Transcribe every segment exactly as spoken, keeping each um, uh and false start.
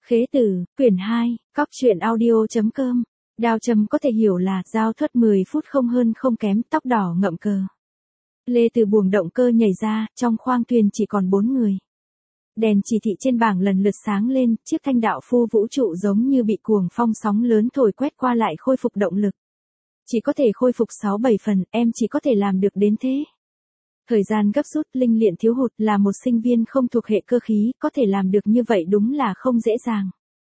Khế Tử, quyển hai, cóc truyện audio.com. Đao châm có thể hiểu là giao thoát mười phút không hơn không kém, tóc đỏ ngậm cờ. Lê từ buồng động cơ nhảy ra, trong khoang thuyền chỉ còn bốn người. Đèn chỉ thị trên bảng lần lượt sáng lên, chiếc thanh đạo phu vũ trụ giống như bị cuồng phong sóng lớn thổi quét qua lại khôi phục động lực. Chỉ có thể khôi phục sáu bảy phần, em chỉ có thể làm được đến thế. Thời gian gấp rút, linh luyện thiếu hụt, là một sinh viên không thuộc hệ cơ khí, có thể làm được như vậy đúng là không dễ dàng.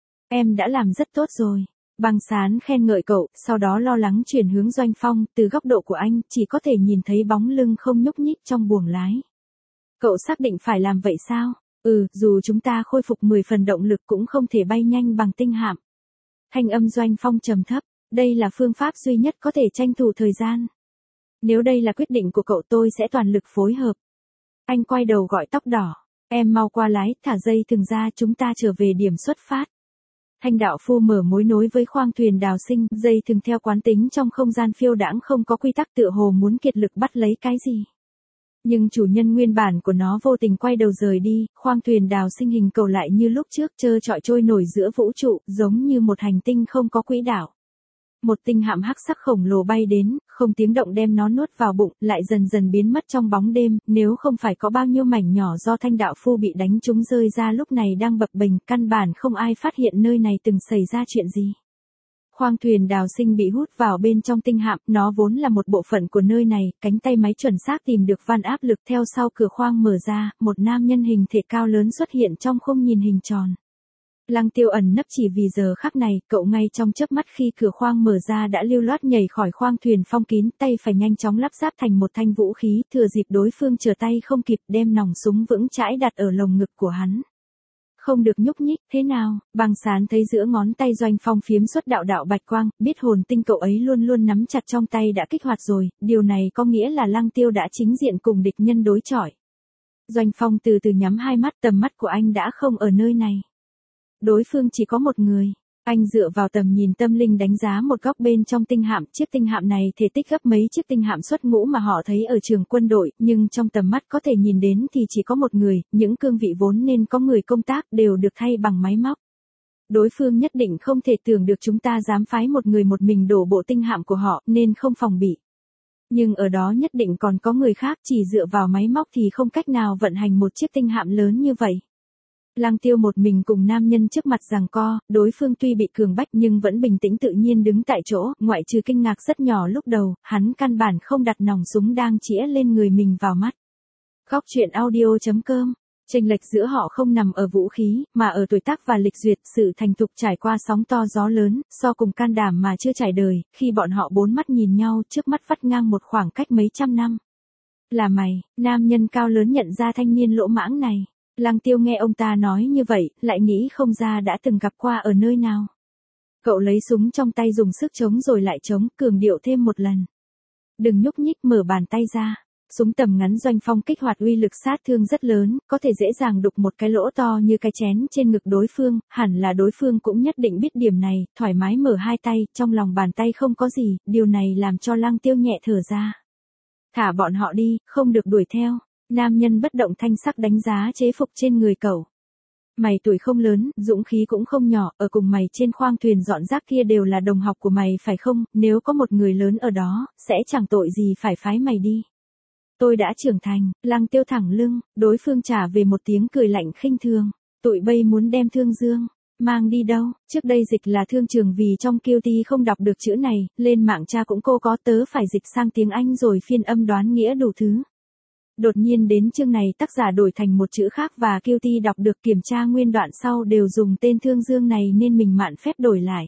Em đã làm rất tốt rồi. Băng Sán khen ngợi cậu, sau đó lo lắng chuyển hướng Doanh Phong, từ góc độ của anh, chỉ có thể nhìn thấy bóng lưng không nhúc nhích trong buồng lái. Cậu xác định phải làm vậy sao? Ừ, dù chúng ta khôi phục mười phần động lực cũng không thể bay nhanh bằng tinh hạm. Thanh âm Doanh Phong trầm thấp, đây là phương pháp duy nhất có thể tranh thủ thời gian. Nếu đây là quyết định của cậu tôi sẽ toàn lực phối hợp. Anh quay đầu gọi tóc đỏ, em mau qua lái, thả dây thừng ra, chúng ta trở về điểm xuất phát. Thanh đạo phu mở mối nối với khoang thuyền đào sinh, dây thừng theo quán tính trong không gian phiêu đãng không có quy tắc, tựa hồ muốn kiệt lực bắt lấy cái gì. Nhưng chủ nhân nguyên bản của nó vô tình quay đầu rời đi, khoang thuyền đào sinh hình cầu lại như lúc trước, trơ trọi trôi nổi giữa vũ trụ, giống như một hành tinh không có quỹ đạo. Một tinh hạm hắc sắc khổng lồ bay đến, không tiếng động đem nó nuốt vào bụng, lại dần dần biến mất trong bóng đêm, nếu không phải có bao nhiêu mảnh nhỏ do thanh đạo phu bị đánh trúng rơi ra lúc này đang bập bềnh, căn bản không ai phát hiện nơi này từng xảy ra chuyện gì. Khoang thuyền đào sinh bị hút vào bên trong tinh hạm, nó vốn là một bộ phận của nơi này, cánh tay máy chuẩn xác tìm được van áp lực, theo sau cửa khoang mở ra, một nam nhân hình thể cao lớn xuất hiện trong khung nhìn hình tròn. Lăng Tiêu ẩn nấp chỉ vì giờ khắc này, cậu ngay trong chớp mắt khi cửa khoang mở ra đã lưu loát nhảy khỏi khoang thuyền phong kín, tay phải nhanh chóng lắp ráp thành một thanh vũ khí, thừa dịp đối phương trở tay không kịp, đem nòng súng vững chãi đặt ở lồng ngực của hắn. Không được nhúc nhích, thế nào? Băng Sán thấy giữa ngón tay Doanh Phong phiếm xuất đạo đạo bạch quang, biết hồn tinh cậu ấy luôn luôn nắm chặt trong tay đã kích hoạt rồi, điều này có nghĩa là Lăng Tiêu đã chính diện cùng địch nhân đối chọi. Doanh Phong từ từ nhắm hai mắt, tầm mắt của anh đã không ở nơi này. Đối phương chỉ có một người. Anh dựa vào tầm nhìn tâm linh đánh giá một góc bên trong tinh hạm, chiếc tinh hạm này thể tích gấp mấy chiếc tinh hạm xuất ngũ mà họ thấy ở trường quân đội, nhưng trong tầm mắt có thể nhìn đến thì chỉ có một người, những cương vị vốn nên có người công tác đều được thay bằng máy móc. Đối phương nhất định không thể tưởng được chúng ta dám phái một người một mình đổ bộ tinh hạm của họ, nên không phòng bị. Nhưng ở đó nhất định còn có người khác, chỉ dựa vào máy móc thì không cách nào vận hành một chiếc tinh hạm lớn như vậy. Lăng Tiêu một mình cùng nam nhân trước mặt giằng co, đối phương tuy bị cường bách nhưng vẫn bình tĩnh tự nhiên đứng tại chỗ, ngoại trừ kinh ngạc rất nhỏ lúc đầu, hắn căn bản không đặt nòng súng đang chĩa lên người mình vào mắt. Cóc truyện audio.com. Chênh lệch giữa họ không nằm ở vũ khí, mà ở tuổi tác và lịch duyệt, sự thành thục trải qua sóng to gió lớn, so cùng can đảm mà chưa trải đời, khi bọn họ bốn mắt nhìn nhau, trước mắt vắt ngang một khoảng cách mấy trăm năm. Là mày, nam nhân cao lớn nhận ra thanh niên lỗ mãng này. Lăng Tiêu nghe ông ta nói như vậy, lại nghĩ không ra đã từng gặp qua ở nơi nào. Cậu lấy súng trong tay dùng sức chống rồi lại chống, cường điệu thêm một lần. Đừng nhúc nhích, mở bàn tay ra. Súng tầm ngắn Doanh Phong kích hoạt uy lực sát thương rất lớn, có thể dễ dàng đục một cái lỗ to như cái chén trên ngực đối phương, hẳn là đối phương cũng nhất định biết điểm này, thoải mái mở hai tay, trong lòng bàn tay không có gì, điều này làm cho Lăng Tiêu nhẹ thở ra. Thả bọn họ đi, không được đuổi theo. Nam nhân bất động thanh sắc đánh giá chế phục trên người cậu. Mày tuổi không lớn, dũng khí cũng không nhỏ, ở cùng mày trên khoang thuyền dọn rác kia đều là đồng học của mày phải không, nếu có một người lớn ở đó, sẽ chẳng tội gì phải phái mày đi. Tôi đã trưởng thành, Lăng Tiêu thẳng lưng, đối phương trả về một tiếng cười lạnh khinh thường. Tụi bay muốn đem Thương Dương mang đi đâu? Trước đây dịch là thương trường vì trong Q T không đọc được chữ này, lên mạng tra cũng cô có tớ phải dịch sang tiếng Anh rồi phiên âm đoán nghĩa đủ thứ. Đột nhiên đến chương này tác giả đổi thành một chữ khác và Q T đọc được kiểm tra nguyên đoạn sau đều dùng tên Thương Dương này nên mình mạn phép đổi lại.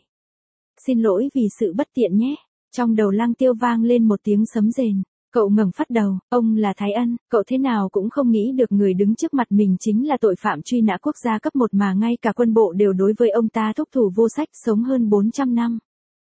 Xin lỗi vì sự bất tiện nhé. Trong đầu Lăng Tiêu vang lên một tiếng sấm rền. Cậu ngẩng phát đầu, ông là Thái Ân, cậu thế nào cũng không nghĩ được người đứng trước mặt mình chính là tội phạm truy nã quốc gia cấp một mà ngay cả quân bộ đều đối với ông ta thúc thủ vô sách, sống hơn bốn trăm năm.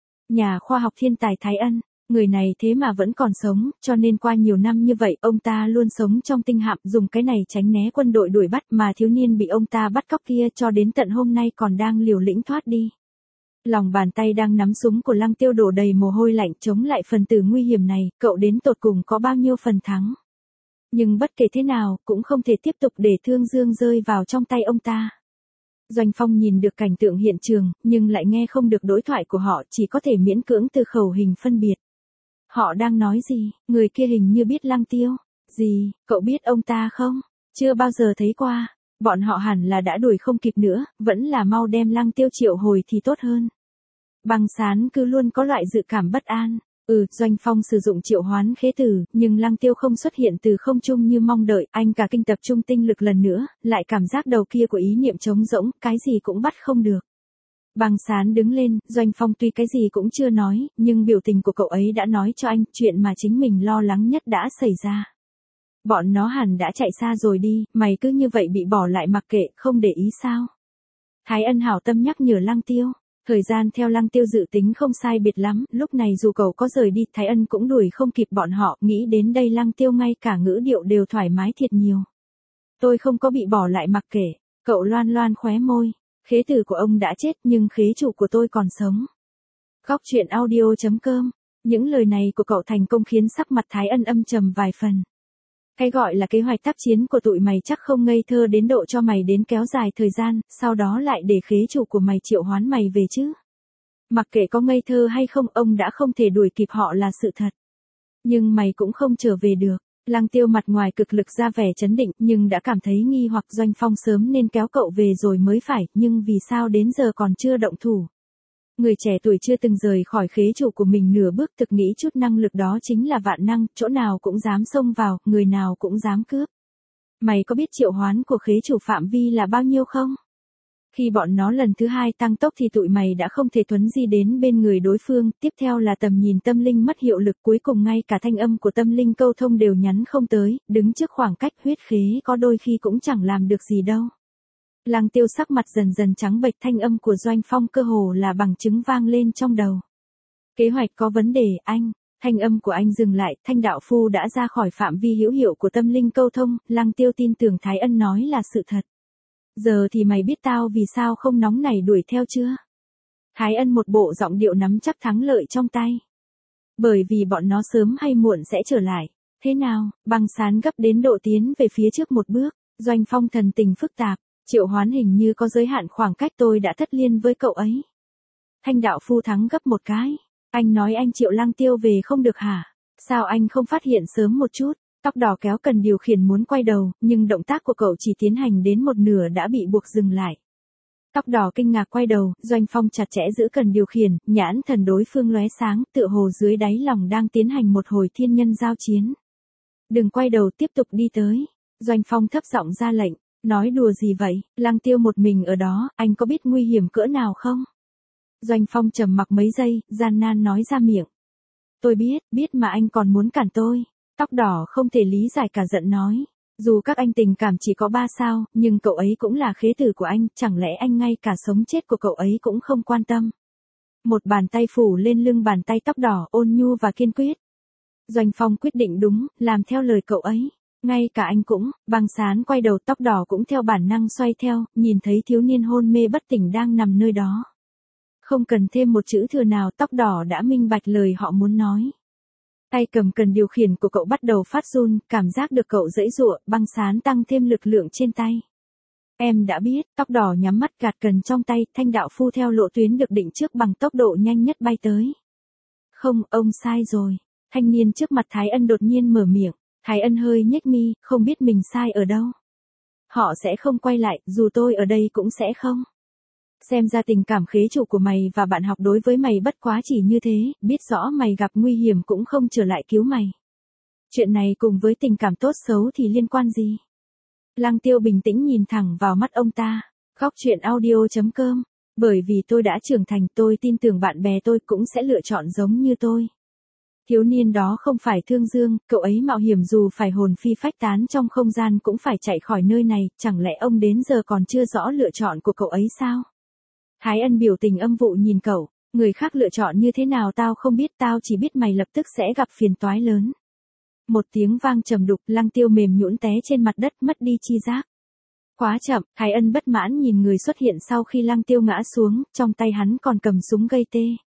Nhà khoa học thiên tài Thái Ân. Người này thế mà vẫn còn sống, cho nên qua nhiều năm như vậy, ông ta luôn sống trong tinh hạm, dùng cái này tránh né quân đội đuổi bắt, mà thiếu niên bị ông ta bắt cóc kia cho đến tận hôm nay còn đang liều lĩnh thoát đi. Lòng bàn tay đang nắm súng của Lăng Tiêu đổ đầy mồ hôi lạnh chống lại phần tử nguy hiểm này, cậu đến tột cùng có bao nhiêu phần thắng. Nhưng bất kể thế nào, cũng không thể tiếp tục để Thương Dương rơi vào trong tay ông ta. Doanh Phong nhìn được cảnh tượng hiện trường, nhưng lại nghe không được đối thoại của họ, chỉ có thể miễn cưỡng từ khẩu hình phân biệt. Họ đang nói gì? Người kia hình như biết Lăng Tiêu. Gì, cậu biết ông ta không? Chưa bao giờ thấy qua. Bọn họ hẳn là đã đuổi không kịp nữa, vẫn là mau đem Lăng Tiêu triệu hồi thì tốt hơn. Băng Sán cứ luôn có loại dự cảm bất an. Ừ, Doanh Phong sử dụng triệu hoán khế tử, nhưng Lăng Tiêu không xuất hiện từ không trung như mong đợi, anh cả kinh tập trung tinh lực lần nữa, lại cảm giác đầu kia của ý niệm trống rỗng, cái gì cũng bắt không được. Băng Sán đứng lên, Doanh Phong tuy cái gì cũng chưa nói, nhưng biểu tình của cậu ấy đã nói cho anh, chuyện mà chính mình lo lắng nhất đã xảy ra. Bọn nó hẳn đã chạy xa rồi đi, mày cứ như vậy bị bỏ lại mặc kệ, không để ý sao? Thái Ân hảo tâm nhắc nhở Lăng Tiêu. Thời gian theo Lăng Tiêu dự tính không sai biệt lắm, lúc này dù cậu có rời đi, Thái Ân cũng đuổi không kịp bọn họ, nghĩ đến đây Lăng Tiêu ngay cả ngữ điệu đều thoải mái thiệt nhiều. Tôi không có bị bỏ lại mặc kệ, cậu loan loan khóe môi, khế tử của ông đã chết nhưng khế chủ của tôi còn sống. Góc truyện audio chấm com, những lời này của cậu thành công khiến sắc mặt Thái Ân âm trầm vài phần. Cái gọi là kế hoạch tác chiến của tụi mày chắc không ngây thơ đến độ cho mày đến kéo dài thời gian, sau đó lại để khế chủ của mày triệu hoán mày về chứ. Mặc kệ có ngây thơ hay không, ông đã không thể đuổi kịp họ là sự thật. Nhưng mày cũng không trở về được. Lăng Tiêu mặt ngoài cực lực ra vẻ trấn định, nhưng đã cảm thấy nghi hoặc. Doanh Phong sớm nên kéo cậu về rồi mới phải, nhưng vì sao đến giờ còn chưa động thủ. Người trẻ tuổi chưa từng rời khỏi khế chủ của mình nửa bước, thực nghĩ chút năng lực đó chính là vạn năng, chỗ nào cũng dám xông vào, người nào cũng dám cướp. Mày có biết triệu hoán của khế chủ phạm vi là bao nhiêu không? Khi bọn nó lần thứ hai tăng tốc thì tụi mày đã không thể thuấn di đến bên người đối phương, tiếp theo là tầm nhìn tâm linh mất hiệu lực, cuối cùng ngay cả thanh âm của tâm linh câu thông đều nhắn không tới, đứng trước khoảng cách huyết khế có đôi khi cũng chẳng làm được gì đâu. Lăng Tiêu sắc mặt dần dần trắng bệch, thanh âm của Doanh Phong cơ hồ là bằng chứng vang lên trong đầu. Kế hoạch có vấn đề, anh. Thanh âm của anh dừng lại, Thanh đạo phu đã ra khỏi phạm vi hữu hiệu của tâm linh câu thông, Lăng Tiêu tin tưởng Thái Ân nói là sự thật. Giờ thì mày biết tao vì sao không nóng nảy đuổi theo chưa? Thái Ân một bộ giọng điệu nắm chắc thắng lợi trong tay. Bởi vì bọn nó sớm hay muộn sẽ trở lại. Thế nào? Băng Sán gấp đến độ tiến về phía trước một bước, Doanh Phong thần tình phức tạp. Triệu hoán hình như có giới hạn khoảng cách, tôi đã thất liên với cậu ấy. Thanh đạo phu thắng gấp một cái. Anh nói anh triệu Lăng Tiêu về không được hả? Sao anh không phát hiện sớm một chút? Tóc đỏ kéo cần điều khiển muốn quay đầu, nhưng động tác của cậu chỉ tiến hành đến một nửa đã bị buộc dừng lại. Tóc đỏ kinh ngạc quay đầu, Doanh Phong chặt chẽ giữ cần điều khiển, nhãn thần đối phương lóe sáng, tựa hồ dưới đáy lòng đang tiến hành một hồi thiên nhân giao chiến. Đừng quay đầu, tiếp tục đi tới. Doanh Phong thấp giọng ra lệnh. Nói đùa gì vậy? Lăng Tiêu một mình ở đó, anh có biết nguy hiểm cỡ nào không? Doanh Phong trầm mặc mấy giây, gian nan nói ra miệng. Tôi biết, biết mà anh còn muốn cản tôi. Tóc đỏ không thể lý giải cả giận nói. Dù các anh tình cảm chỉ có ba sao, nhưng cậu ấy cũng là khế tử của anh, chẳng lẽ anh ngay cả sống chết của cậu ấy cũng không quan tâm? Một bàn tay phủ lên lưng bàn tay tóc đỏ, ôn nhu và kiên quyết. Doanh Phong quyết định đúng, làm theo lời cậu ấy. Ngay cả anh cũng. Băng Sán quay đầu, tóc đỏ cũng theo bản năng xoay theo, nhìn thấy thiếu niên hôn mê bất tỉnh đang nằm nơi đó. Không cần thêm một chữ thừa nào, tóc đỏ đã minh bạch lời họ muốn nói. Tay cầm cần điều khiển của cậu bắt đầu phát run, cảm giác được cậu giãy giụa, Băng Sán tăng thêm lực lượng trên tay. Em đã biết, tóc đỏ nhắm mắt gạt cần trong tay, Thanh đạo phu theo lộ tuyến được định trước bằng tốc độ nhanh nhất bay tới. Không, ông sai rồi. Thanh niên trước mặt Thái Ân đột nhiên mở miệng. Thái Ân hơi nhếch mi, không biết mình sai ở đâu. Họ sẽ không quay lại, dù tôi ở đây cũng sẽ không. Xem ra tình cảm khế chủ của mày và bạn học đối với mày bất quá chỉ như thế, biết rõ mày gặp nguy hiểm cũng không trở lại cứu mày. Chuyện này cùng với tình cảm tốt xấu thì liên quan gì? Lăng Tiêu bình tĩnh nhìn thẳng vào mắt ông ta. Góc truyện audio chấm com. Bởi vì tôi đã trưởng thành, tôi tin tưởng bạn bè tôi cũng sẽ lựa chọn giống như tôi. Thiếu niên đó không phải Thương Dương, cậu ấy mạo hiểm dù phải hồn phi phách tán trong không gian cũng phải chạy khỏi nơi này, chẳng lẽ ông đến giờ còn chưa rõ lựa chọn của cậu ấy sao? Thái Ân biểu tình âm vụ nhìn cậu, người khác lựa chọn như thế nào tao không biết, tao chỉ biết mày lập tức sẽ gặp phiền toái lớn. Một tiếng vang trầm đục, Lăng Tiêu mềm nhũn té trên mặt đất, mất đi chi giác. Quá chậm, Thái Ân bất mãn nhìn người xuất hiện sau khi Lăng Tiêu ngã xuống, trong tay hắn còn cầm súng gây tê.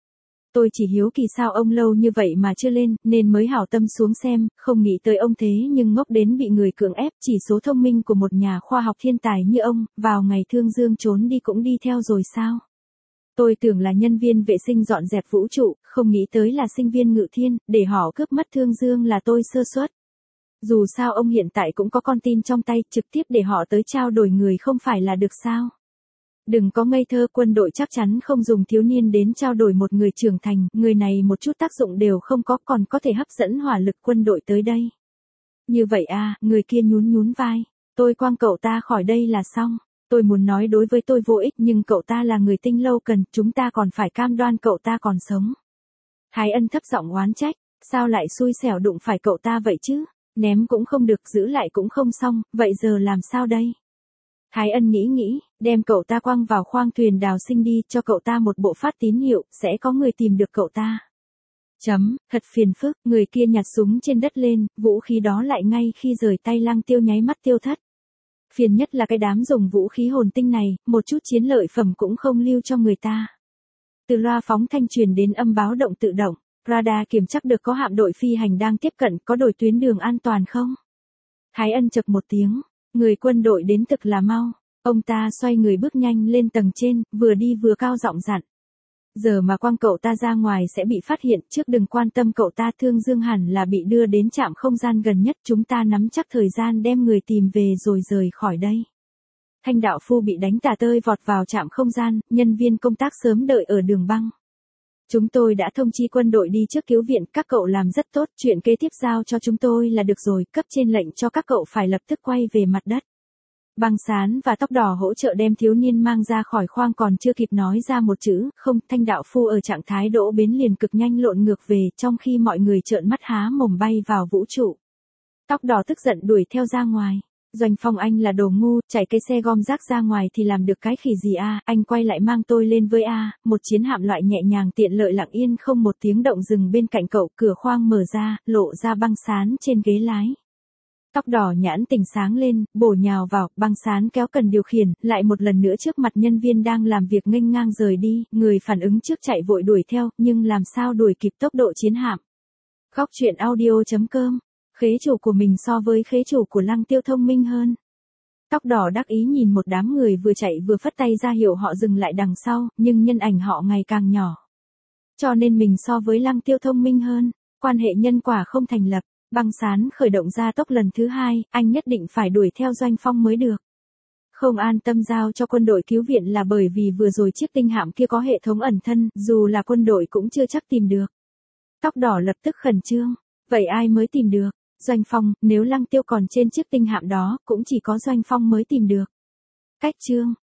Tôi chỉ hiếu kỳ sao ông lâu như vậy mà chưa lên, nên mới hảo tâm xuống xem, không nghĩ tới ông thế nhưng ngốc đến bị người cưỡng ép. Chỉ số thông minh của một nhà khoa học thiên tài như ông, vào ngày Thương Dương trốn đi cũng đi theo rồi sao? Tôi tưởng là nhân viên vệ sinh dọn dẹp vũ trụ, không nghĩ tới là sinh viên Ngự Thiên, để họ cướp mất Thương Dương là tôi sơ suất. Dù sao ông hiện tại cũng có con tin trong tay, trực tiếp để họ tới trao đổi người không phải là được sao? Đừng có ngây thơ, quân đội chắc chắn không dùng thiếu niên đến trao đổi một người trưởng thành, người này một chút tác dụng đều không có, còn có thể hấp dẫn hỏa lực quân đội tới đây. Như vậy à, người kia nhún nhún vai, tôi quăng cậu ta khỏi đây là xong. Tôi muốn nói đối với tôi vô ích nhưng cậu ta là người tinh lâu cần, chúng ta còn phải cam đoan cậu ta còn sống. Thái Ân thấp giọng oán trách, sao lại xui xẻo đụng phải cậu ta vậy chứ, ném cũng không được, giữ lại cũng không xong, vậy giờ làm sao đây? Thái Ân nghĩ nghĩ, đem cậu ta quăng vào khoang thuyền đào sinh đi, cho cậu ta một bộ phát tín hiệu, sẽ có người tìm được cậu ta. Chấm, thật phiền phức, người kia nhặt súng trên đất lên, vũ khí đó lại ngay khi rời tay Lăng Tiêu nháy mắt tiêu thất. Phiền nhất là cái đám dùng vũ khí hồn tinh này, một chút chiến lợi phẩm cũng không lưu cho người ta. Từ loa phóng thanh truyền đến âm báo động tự động, radar kiểm chắc được có hạm đội phi hành đang tiếp cận, có đổi tuyến đường an toàn không? Thái Ân chậc một tiếng, người quân đội đến thực là mau. Ông ta xoay người bước nhanh lên tầng trên, vừa đi vừa cao giọng dặn. Giờ mà quăng cậu ta ra ngoài sẽ bị phát hiện, trước đừng quan tâm cậu ta, Thương Dương hẳn là bị đưa đến trạm không gian gần nhất, chúng ta nắm chắc thời gian đem người tìm về rồi rời khỏi đây. Thanh đạo phu bị đánh tả tơi vọt vào trạm không gian, nhân viên công tác sớm đợi ở đường băng. Chúng tôi đã thông chi quân đội đi trước cứu viện, các cậu làm rất tốt, chuyện kế tiếp giao cho chúng tôi là được rồi, cấp trên lệnh cho các cậu phải lập tức quay về mặt đất. Băng Sán và Tóc Đỏ hỗ trợ đem thiếu niên mang ra khỏi khoang, còn chưa kịp nói ra một chữ, không, Thanh đạo phu ở trạng thái đỗ bến liền cực nhanh lộn ngược về, trong khi mọi người trợn mắt há mồm bay vào vũ trụ. Tóc Đỏ tức giận đuổi theo ra ngoài. Doanh Phong, anh là đồ ngu, chạy cái xe gom rác ra ngoài thì làm được cái khỉ gì a? Anh quay lại mang tôi lên với a. Một chiến hạm loại nhẹ nhàng tiện lợi lặng yên không một tiếng động dừng bên cạnh cậu, cửa khoang mở ra, lộ ra Băng Sán trên ghế lái. Tóc Đỏ nhãn tình sáng lên, bổ nhào vào, Băng Sán kéo cần điều khiển, lại một lần nữa trước mặt nhân viên đang làm việc nghênh ngang rời đi, người phản ứng trước chạy vội đuổi theo, nhưng làm sao đuổi kịp tốc độ chiến hạm. Góc truyện audio chấm com, khế chủ của mình so với khế chủ của Lăng Tiêu thông minh hơn. Tóc Đỏ đắc ý nhìn một đám người vừa chạy vừa phất tay ra hiệu họ dừng lại đằng sau, nhưng nhân ảnh họ ngày càng nhỏ. Cho nên mình so với Lăng Tiêu thông minh hơn, quan hệ nhân quả không thành lập. Băng Sán khởi động gia tốc lần thứ hai, anh nhất định phải đuổi theo Doanh Phong mới được. Không an tâm giao cho quân đội cứu viện là bởi vì vừa rồi chiếc tinh hạm kia có hệ thống ẩn thân, dù là quân đội cũng chưa chắc tìm được. Tóc Đỏ lập tức khẩn trương, vậy ai mới tìm được? Doanh Phong, nếu Lăng Tiêu còn trên chiếc tinh hạm đó, cũng chỉ có Doanh Phong mới tìm được. Cách chương